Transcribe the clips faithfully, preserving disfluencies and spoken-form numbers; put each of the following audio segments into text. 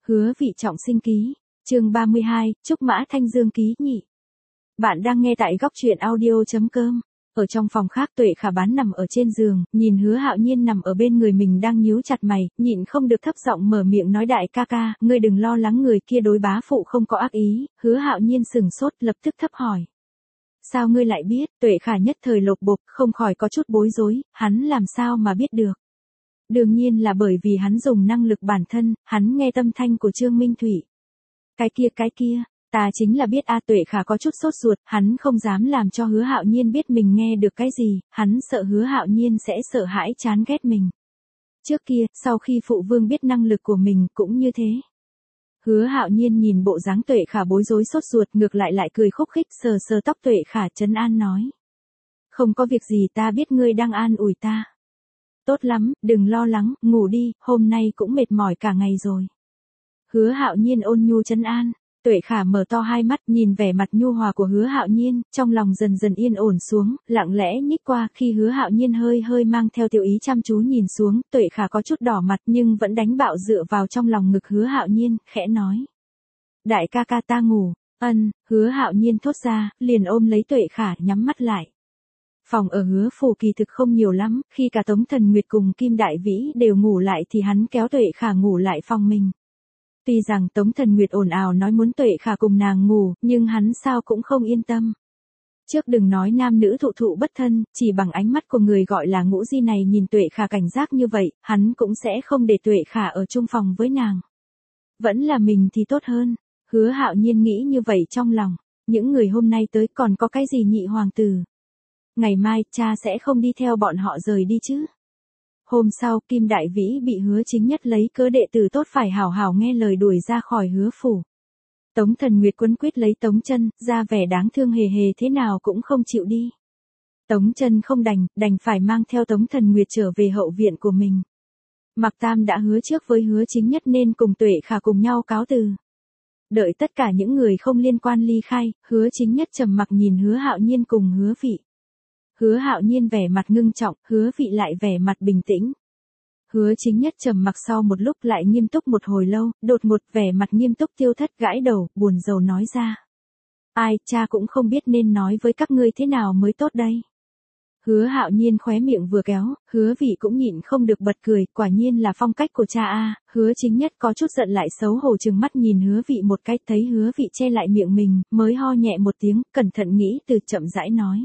Hứa Vị trọng sinh ký, chương ba mươi hai, Trúc Mã Thanh Dương ký nhị. Bạn đang nghe tại góc truyện audio.com. Ở trong phòng khác Tuệ Khả Bán nằm ở trên giường, nhìn Hứa Hạo Nhiên nằm ở bên người mình đang nhíu chặt mày, nhịn không được thấp giọng mở miệng nói đại ca ca, ngươi đừng lo lắng, người kia đối bá phụ không có ác ý. Hứa Hạo Nhiên sừng sốt, lập tức thấp hỏi. Sao ngươi lại biết? Tuệ Khả nhất thời lột bột, không khỏi có chút bối rối, hắn làm sao mà biết được? Đương nhiên là bởi vì hắn dùng năng lực bản thân, hắn nghe tâm thanh của Trương Minh Thủy. Cái kia cái kia, ta chính là biết a. Tuệ Khả có chút sốt ruột, hắn không dám làm cho Hứa Hạo Nhiên biết mình nghe được cái gì, hắn sợ Hứa Hạo Nhiên sẽ sợ hãi chán ghét mình. Trước kia, sau khi phụ vương biết năng lực của mình cũng như thế. Hứa Hạo Nhiên nhìn bộ dáng Tuệ Khả bối rối sốt ruột, ngược lại lại cười khúc khích, sờ sờ tóc Tuệ Khả trấn an nói. Không có việc gì, ta biết ngươi đang an ủi ta. Tốt lắm, đừng lo lắng, ngủ đi, hôm nay cũng mệt mỏi cả ngày rồi. Hứa Hạo Nhiên ôn nhu trấn an. Tuệ Khả mở to hai mắt, nhìn vẻ mặt nhu hòa của Hứa Hạo Nhiên, trong lòng dần dần yên ổn xuống, lặng lẽ nhích qua, khi Hứa Hạo Nhiên hơi hơi mang theo tiểu ý chăm chú nhìn xuống, Tuệ Khả có chút đỏ mặt nhưng vẫn đánh bạo dựa vào trong lòng ngực Hứa Hạo Nhiên, khẽ nói. Đại ca ca ta ngủ. Ân. Hứa Hạo Nhiên thốt ra, liền ôm lấy Tuệ Khả nhắm mắt lại. Phòng ở Hứa phủ kỳ thực không nhiều lắm, khi cả Tống Thần Nguyệt cùng Kim Đại Vĩ đều ngủ lại thì hắn kéo Tuệ Khả ngủ lại phòng mình. Tuy rằng Tống Thần Nguyệt ồn ào nói muốn Tuệ Khả cùng nàng ngủ, nhưng hắn sao cũng không yên tâm. Trước đừng nói nam nữ thụ thụ bất thân, chỉ bằng ánh mắt của người gọi là Ngũ Di này nhìn Tuệ Khả cảnh giác như vậy, hắn cũng sẽ không để Tuệ Khả ở chung phòng với nàng. Vẫn là mình thì tốt hơn. Hứa Hạo Nhiên nghĩ như vậy trong lòng, những người hôm nay tới còn có cái gì nhị hoàng tử. Ngày mai, cha sẽ không đi theo bọn họ rời đi chứ. Hôm sau, Kim Đại Vĩ bị Hứa Chính Nhất lấy cớ đệ tử tốt phải hảo hảo nghe lời đuổi ra khỏi Hứa phủ. Tống Thần Nguyệt quấn quýt lấy Tống Chân, ra vẻ đáng thương hề hề thế nào cũng không chịu đi. Tống Chân không đành, đành phải mang theo Tống Thần Nguyệt trở về hậu viện của mình. Mạc Tam đã hứa trước với Hứa Chính Nhất nên cùng Tuệ Khả cùng nhau cáo từ. Đợi tất cả những người không liên quan ly khai, Hứa Chính Nhất trầm mặc nhìn Hứa Hạo Nhiên cùng Hứa Vị. Hứa Hạo Nhiên vẻ mặt ngưng trọng, Hứa Vị lại vẻ mặt bình tĩnh. Hứa Chính Nhất trầm mặc sau một lúc lại nghiêm túc một hồi lâu, đột ngột vẻ mặt nghiêm túc tiêu thất gãi đầu, buồn rầu nói ra. Ai, cha cũng không biết nên nói với các ngươi thế nào mới tốt đây. Hứa Hạo Nhiên khóe miệng vừa kéo, Hứa Vị cũng nhịn không được bật cười, quả nhiên là phong cách của cha a. Hứa Chính Nhất có chút giận lại xấu hổ trừng mắt nhìn Hứa Vị một cái, thấy Hứa Vị che lại miệng mình, mới ho nhẹ một tiếng, cẩn thận nghĩ từ chậm rãi nói.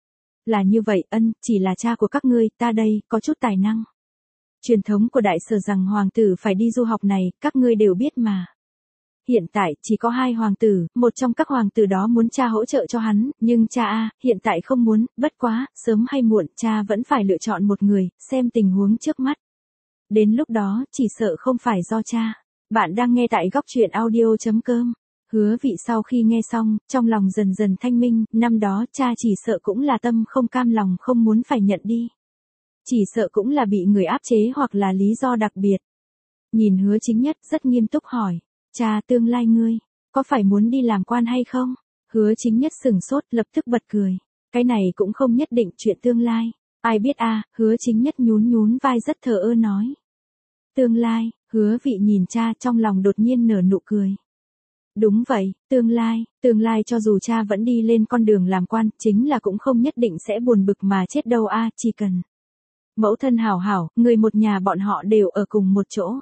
Là như vậy, ân, chỉ là cha của các ngươi, ta đây, có chút tài năng. Truyền thống của đại sở rằng hoàng tử phải đi du học này, các ngươi đều biết mà. Hiện tại, chỉ có hai hoàng tử, một trong các hoàng tử đó muốn cha hỗ trợ cho hắn, nhưng cha a, hiện tại không muốn, bất quá, sớm hay muộn, cha vẫn phải lựa chọn một người, xem tình huống trước mắt. Đến lúc đó, chỉ sợ không phải do cha. Bạn đang nghe tại góc truyện audio.com. Hứa Vị sau khi nghe xong, trong lòng dần dần thanh minh, năm đó cha chỉ sợ cũng là tâm không cam lòng không muốn phải nhận đi. Chỉ sợ cũng là bị người áp chế hoặc là lý do đặc biệt. Nhìn Hứa Chính Nhất rất nghiêm túc hỏi, cha tương lai ngươi, có phải muốn đi làm quan hay không? Hứa Chính Nhất sừng sốt lập tức bật cười, cái này cũng không nhất định chuyện tương lai, ai biết a. Hứa Chính Nhất nhún nhún vai rất thờ ơ nói. Tương lai, Hứa Vị nhìn cha trong lòng đột nhiên nở nụ cười. Đúng vậy, tương lai, tương lai cho dù cha vẫn đi lên con đường làm quan, chính là cũng không nhất định sẽ buồn bực mà chết đâu a. Chỉ cần mẫu thân hảo hảo, người một nhà bọn họ đều ở cùng một chỗ.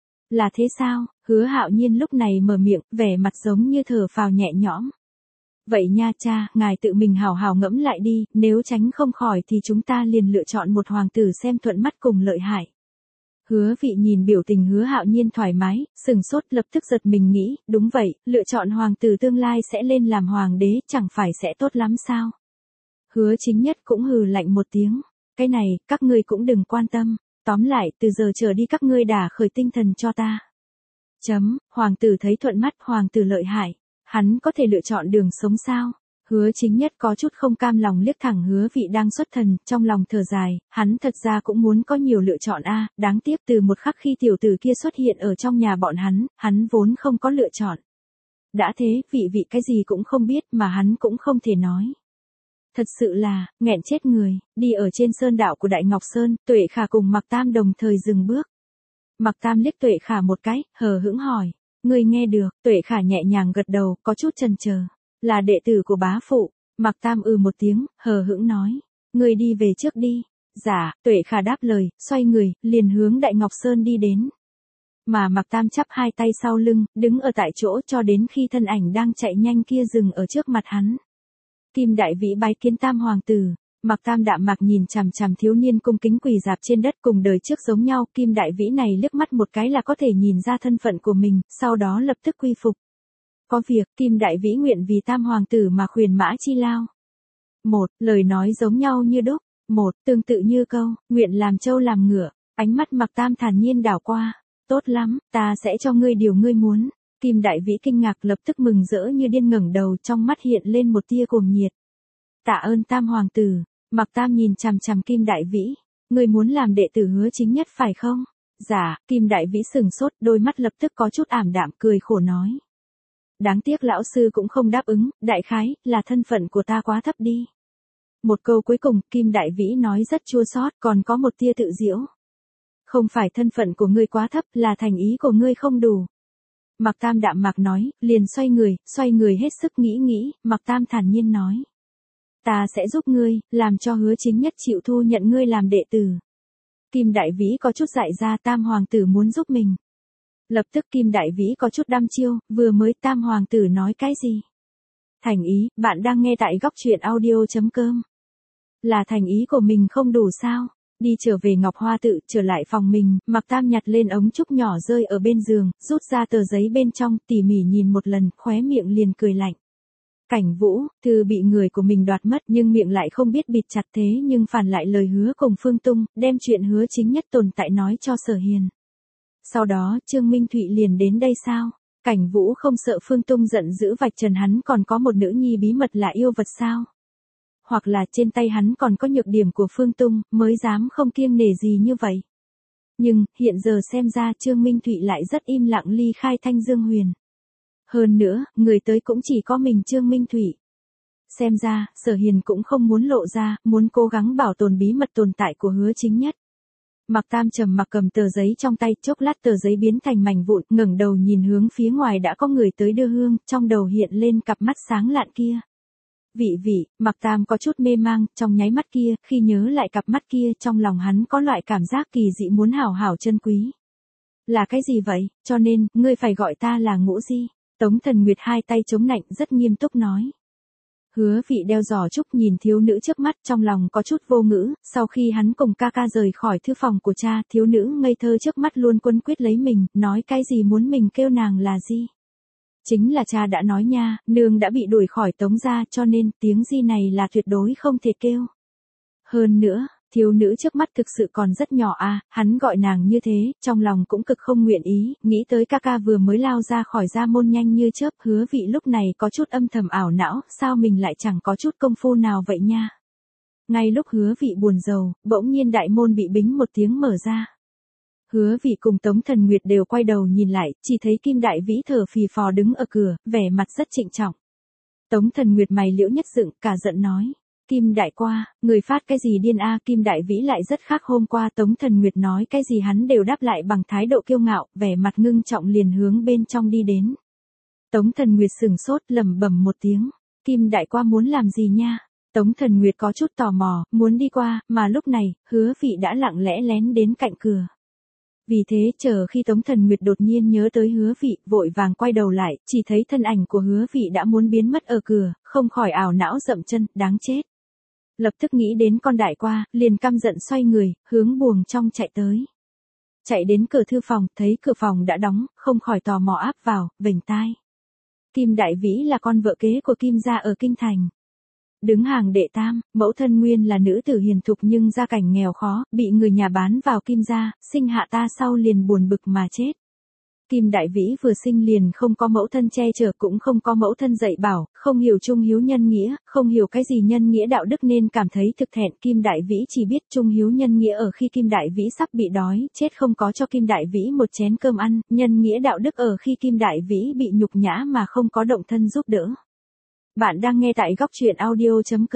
Là thế sao? Hứa Hạo Nhiên lúc này mở miệng, vẻ mặt giống như thở phào nhẹ nhõm. Vậy nha cha, ngài tự mình hảo hảo ngẫm lại đi, nếu tránh không khỏi thì chúng ta liền lựa chọn một hoàng tử xem thuận mắt cùng lợi hại. Hứa Vị nhìn biểu tình Hứa Hạo Nhiên thoải mái, sừng sốt lập tức giật mình nghĩ, đúng vậy, lựa chọn hoàng tử tương lai sẽ lên làm hoàng đế, chẳng phải sẽ tốt lắm sao? Hứa Chính Nhất cũng hừ lạnh một tiếng, cái này, các ngươi cũng đừng quan tâm, tóm lại, từ giờ trở đi các ngươi đả khởi tinh thần cho ta. Chấm, hoàng tử thấy thuận mắt, hoàng tử lợi hại, hắn có thể lựa chọn đường sống sao? Hứa Chính Nhất có chút không cam lòng liếc thẳng Hứa Vị đang xuất thần, trong lòng thở dài, hắn thật ra cũng muốn có nhiều lựa chọn a, đáng tiếc từ một khắc khi tiểu tử kia xuất hiện ở trong nhà bọn hắn, hắn vốn không có lựa chọn. Đã thế, vị vị cái gì cũng không biết mà hắn cũng không thể nói. Thật sự là, nghẹn chết người, đi ở trên sơn đạo của Đại Ngọc Sơn, Tuệ Khả cùng Mạc Tam đồng thời dừng bước. Mạc Tam liếc Tuệ Khả một cái, hờ hững hỏi, Ngươi nghe được, Tuệ Khả nhẹ nhàng gật đầu, có chút chần chờ. Là đệ tử của bá phụ. Mạc Tam ừ một tiếng, hờ hững nói. Ngươi đi về trước đi. Dạ, Tuệ Khả đáp lời, xoay người, liền hướng Đại Ngọc Sơn đi đến. Mà Mạc Tam chắp hai tay sau lưng, đứng ở tại chỗ cho đến khi thân ảnh đang chạy nhanh kia dừng ở trước mặt hắn. Kim Đại Vĩ bái kiến Tam Hoàng tử. Mạc Tam đạm mạc nhìn chằm chằm thiếu niên cung kính quỳ dạp trên đất cùng đời trước giống nhau. Kim Đại Vĩ này liếc mắt một cái là có thể nhìn ra thân phận của mình, sau đó lập tức quy phục. Có việc, Kim Đại Vĩ nguyện vì Tam Hoàng tử mà khuyên mã chi lao. Một, lời nói giống nhau như đúc. Một, tương tự như câu, nguyện làm trâu làm ngựa. Ánh mắt Mạc Tam thản nhiên đảo qua. Tốt lắm, ta sẽ cho ngươi điều ngươi muốn. Kim Đại Vĩ kinh ngạc lập tức mừng rỡ như điên ngẩng đầu, trong mắt hiện lên một tia cuồng nhiệt. Tạ ơn Tam Hoàng tử. Mạc Tam nhìn chằm chằm Kim Đại Vĩ. Ngươi muốn làm đệ tử Hứa Chính Nhất phải không? Dạ, Kim Đại Vĩ sừng sốt, đôi mắt lập tức có chút ảm đạm, cười khổ nói. Đáng tiếc lão sư cũng không đáp ứng, đại khái, là thân phận của ta quá thấp đi. Một câu cuối cùng, Kim Đại Vĩ nói rất chua xót, còn có một tia tự giễu. Không phải thân phận của ngươi quá thấp, là thành ý của ngươi không đủ. Mạc Tam đạm mạc nói, liền xoay người, xoay người hết sức nghĩ nghĩ, Mạc Tam thản nhiên nói. Ta sẽ giúp ngươi, làm cho Hứa Chính Nhất chịu thu nhận ngươi làm đệ tử. Kim Đại Vĩ có chút dại ra, Tam Hoàng tử muốn giúp mình. Lập tức Kim Đại Vĩ có chút đăm chiêu, vừa mới Tam Hoàng tử nói cái gì? Thành ý, bạn đang nghe tại góc truyện audio chấm com. Là thành ý của mình không đủ sao? Đi trở về Ngọc Hoa tự, trở lại phòng mình, Mạc Tam nhặt lên ống trúc nhỏ rơi ở bên giường, rút ra tờ giấy bên trong, tỉ mỉ nhìn một lần, khóe miệng liền cười lạnh. Cảnh Vũ, thư bị người của mình đoạt mất nhưng miệng lại không biết bịt chặt, thế nhưng phản lại lời hứa cùng Phương Tung, đem chuyện Hứa Chính Nhất tồn tại nói cho Sở Hiền. Sau đó, Trương Minh Thụy liền đến đây sao? Cảnh Vũ không sợ Phương Tung giận dữ vạch trần hắn còn có một nữ nhi bí mật là yêu vật sao? Hoặc là trên tay hắn còn có nhược điểm của Phương Tung, mới dám không kiêng nể gì như vậy. Nhưng, hiện giờ xem ra Trương Minh Thụy lại rất im lặng ly khai Thanh Dương Huyền. Hơn nữa, người tới cũng chỉ có mình Trương Minh Thụy. Xem ra, Sở Hiền cũng không muốn lộ ra, muốn cố gắng bảo tồn bí mật tồn tại của Hứa Chính Nhất. Mạc Tam trầm mặc cầm tờ giấy trong tay, chốc lát tờ giấy biến thành mảnh vụn, ngẩng đầu nhìn hướng phía ngoài đã có người tới đưa hương, trong đầu hiện lên cặp mắt sáng lạn kia. Vị vị, Mạc Tam có chút mê mang, trong nháy mắt kia, khi nhớ lại cặp mắt kia, trong lòng hắn có loại cảm giác kỳ dị muốn hảo hảo chân quý. Là cái gì vậy, cho nên, ngươi phải gọi ta là Ngũ Di. Tống Thần Nguyệt hai tay chống nạnh rất nghiêm túc nói. Hứa Vị đeo giỏ trúc nhìn thiếu nữ trước mắt, trong lòng có chút vô ngữ, sau khi hắn cùng ca ca rời khỏi thư phòng của cha, thiếu nữ ngây thơ trước mắt luôn quấn quyết lấy mình, nói cái gì muốn mình kêu nàng là gì. Chính là cha đã nói nha, nương đã bị đuổi khỏi Tống gia cho nên tiếng Di này là tuyệt đối không thể kêu. Hơn nữa, thiếu nữ trước mắt thực sự còn rất nhỏ à, hắn gọi nàng như thế, trong lòng cũng cực không nguyện ý, nghĩ tới ca ca vừa mới lao ra khỏi gia môn nhanh như chớp, Hứa Vị lúc này có chút âm thầm ảo não, sao mình lại chẳng có chút công phu nào vậy nha. Ngay lúc Hứa Vị buồn rầu, bỗng nhiên đại môn bị bính một tiếng mở ra. Hứa Vị cùng Tống Thần Nguyệt đều quay đầu nhìn lại, chỉ thấy Kim Đại Vĩ thở phì phò đứng ở cửa, vẻ mặt rất trịnh trọng. Tống Thần Nguyệt mày liễu nhất dựng, cả giận nói. Kim Đại qua, người phát cái gì điên a? Kim Đại Vĩ lại rất khác hôm qua Tống Thần Nguyệt nói cái gì hắn đều đáp lại bằng thái độ kiêu ngạo, vẻ mặt ngưng trọng liền hướng bên trong đi đến. Tống Thần Nguyệt sừng sốt lẩm bẩm một tiếng. Kim Đại qua muốn làm gì nha? Tống Thần Nguyệt có chút tò mò, muốn đi qua, mà lúc này, Hứa Vị đã lặng lẽ lén đến cạnh cửa. Vì thế chờ khi Tống Thần Nguyệt đột nhiên nhớ tới Hứa Vị, vội vàng quay đầu lại, chỉ thấy thân ảnh của Hứa Vị đã muốn biến mất ở cửa, không khỏi ảo não dậm chân, đáng chết. Lập tức nghĩ đến con đại qua, liền căm giận xoay người, hướng buồng trong chạy tới. Chạy đến cửa thư phòng, thấy cửa phòng đã đóng, không khỏi tò mò áp vào, vểnh tai. Kim Đại Vĩ là con vợ kế của Kim gia ở Kinh Thành. Đứng hàng đệ tam, mẫu thân nguyên là nữ tử hiền thục nhưng gia cảnh nghèo khó, bị người nhà bán vào Kim gia, sinh hạ ta sau liền buồn bực mà chết. Kim Đại Vĩ vừa sinh liền không có mẫu thân che chở cũng không có mẫu thân dạy bảo, không hiểu trung hiếu nhân nghĩa, không hiểu cái gì nhân nghĩa đạo đức nên cảm thấy thực thẹn. Kim Đại Vĩ chỉ biết trung hiếu nhân nghĩa ở khi Kim Đại Vĩ sắp bị đói, chết không có cho Kim Đại Vĩ một chén cơm ăn, nhân nghĩa đạo đức ở khi Kim Đại Vĩ bị nhục nhã mà không có động thân giúp đỡ. Bạn đang nghe tại góc truyện audio chấm com.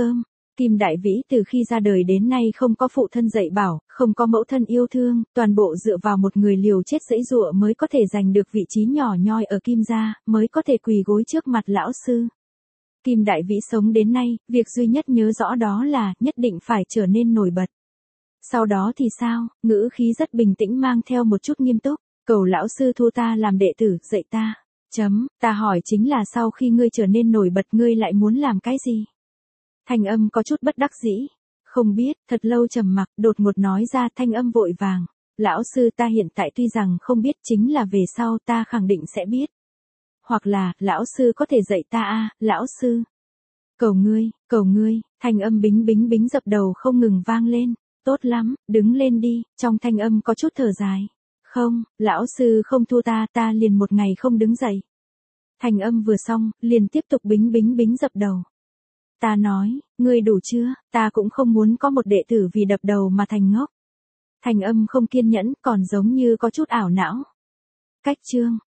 Kim Đại Vĩ từ khi ra đời đến nay không có phụ thân dạy bảo, không có mẫu thân yêu thương, toàn bộ dựa vào một người liều chết giãy giụa mới có thể giành được vị trí nhỏ nhoi ở Kim gia, mới có thể quỳ gối trước mặt lão sư. Kim Đại Vĩ sống đến nay, việc duy nhất nhớ rõ đó là nhất định phải trở nên nổi bật. Sau đó thì sao? Ngữ khí rất bình tĩnh mang theo một chút nghiêm túc, cầu lão sư thu ta làm đệ tử, dạy ta. Chấm, ta hỏi chính là sau khi ngươi trở nên nổi bật ngươi lại muốn làm cái gì? Thanh âm có chút bất đắc dĩ. Không biết, thật lâu trầm mặc, đột ngột nói ra thanh âm vội vàng. Lão sư ta hiện tại tuy rằng không biết chính là về sau ta khẳng định sẽ biết. Hoặc là, lão sư có thể dạy ta a lão sư. Cầu ngươi, cầu ngươi, thanh âm bính bính bính dập đầu không ngừng vang lên. Tốt lắm, đứng lên đi, trong thanh âm có chút thở dài. Không, lão sư không thua ta, ta liền một ngày không đứng dậy. Thanh âm vừa xong, liền tiếp tục bính bính bính dập đầu. Ta nói, ngươi đủ chưa, ta cũng không muốn có một đệ tử vì đập đầu mà thành ngốc. Thanh âm không kiên nhẫn, còn giống như có chút ảo não. Cách chương.